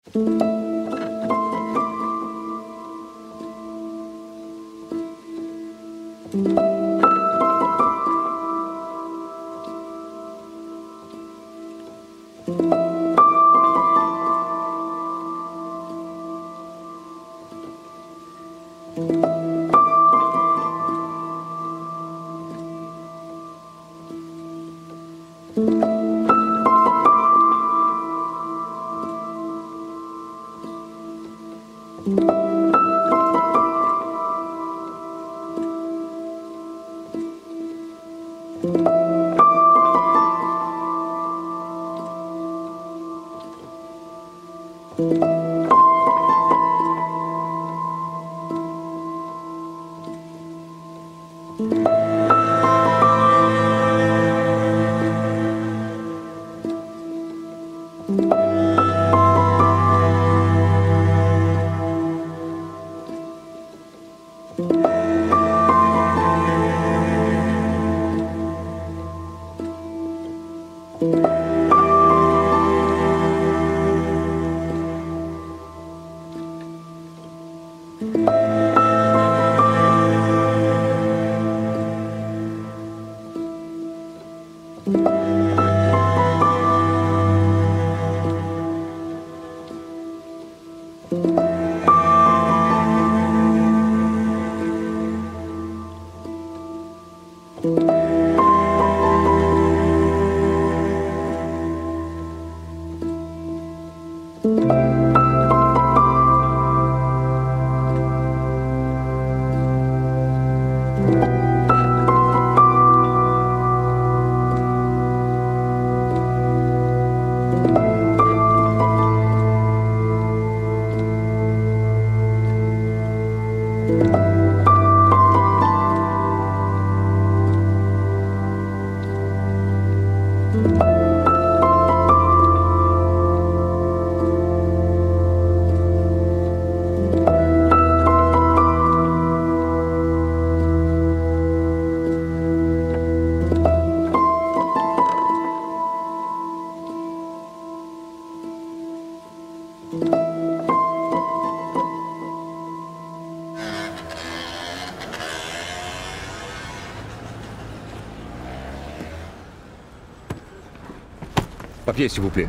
Papier, s'il vous plaît.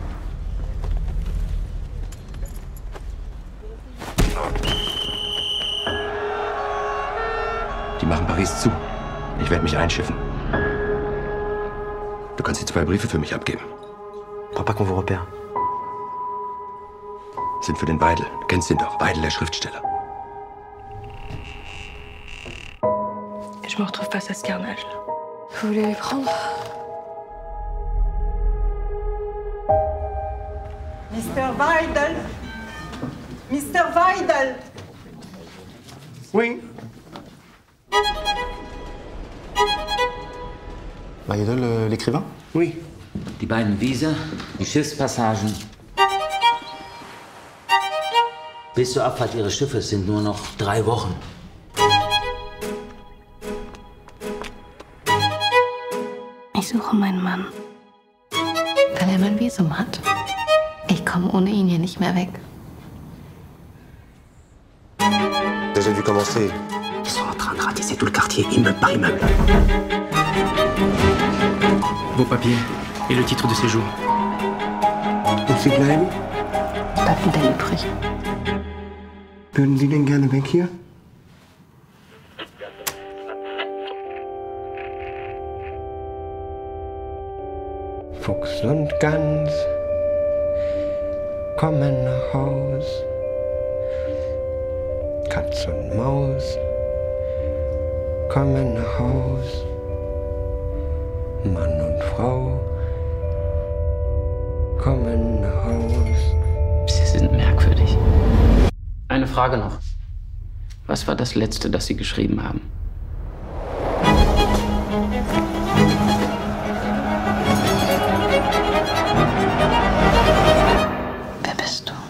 Die machen Paris zu. Ich werde mich einschiffen. Du kannst die 2 Briefe für mich abgeben. Crois pas qu'on vous repère. Sind für den Weidel. Du kennst ihn doch. Weidel, der Schriftsteller. Je me retrouve face à ce carnage. Vous voulez les prendre? Mr. Weidel. Mr. Weidel. Oui. Weidel, l'écrivain? Oui. Die beiden Wiese, die Schiffspassagen. Bis zur Abfahrt ihres Schiffes sind nur noch 3 Wochen. Ich suche meinen Mann. Weil er mein Visum hat. Ich komme ohne ihn hier nicht mehr weg. J'ai dû commencer. Ils sont en train de ratisser tout le quartier, immeuble par immeuble. Vos papiers et le titre de séjour. Und Sie bleiben? Ich bleib wieder übrig. Würden Sie denn gerne weg hier? Fuchs und Gans kommen nach Haus. Katz und Maus kommen nach Haus. Mann und Frau kommen nach Haus. Sie sind merkwürdig. Eine Frage noch. Was war das Letzte, das Sie geschrieben haben? Wer bist du?